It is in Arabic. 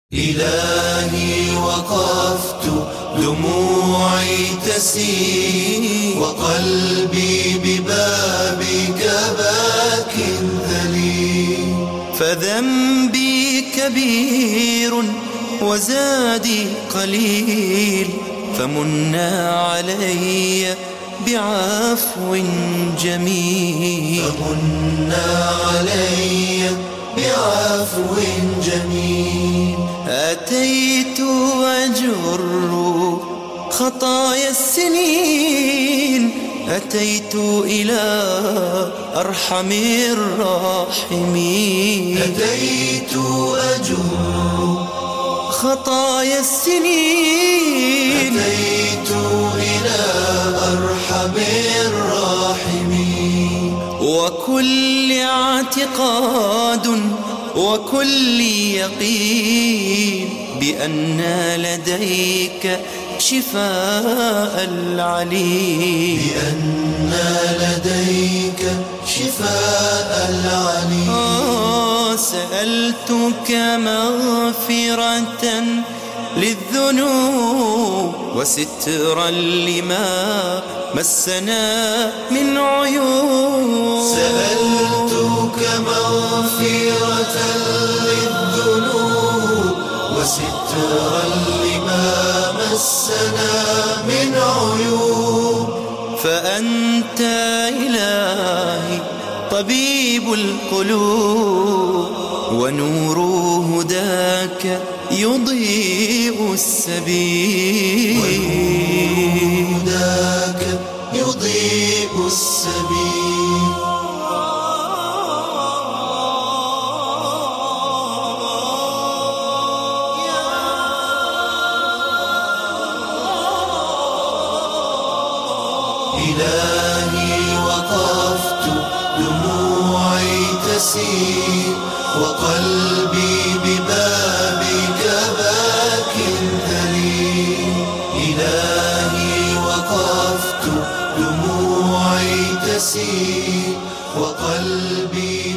إلهي وقفت دموعي تسيل وقلبي ببابك باك ذليل، فذنبي كبير وزادي قليل، فمنا علي بعفو جميل، فمنا علي بعفو جميل. أتيت أجر خطايا السنين، أتيت إلى أرحم الراحمين، أتيت أجر خطايا السنين، أتيت إلى أرحم الراحمين. وكل اعتقاد وكل يقين بأن لديك شفاء العليل، بأن لديك شفاء العليل. سألتك مغفرة للذنوب وسترا لما مسنا من عيوب، سألتك مغفرة للذنوب وسترا لما مسنا من عيوب. فأنت إلهي طبيب القلوب، ونور هداك يضيء السبيل، ونور هداك يضيء السبيل. إلهي وقفت دموعي تسيل وقلبي ببابك باك ذليل. إلهي وقفت دموعي تسيل وقلبي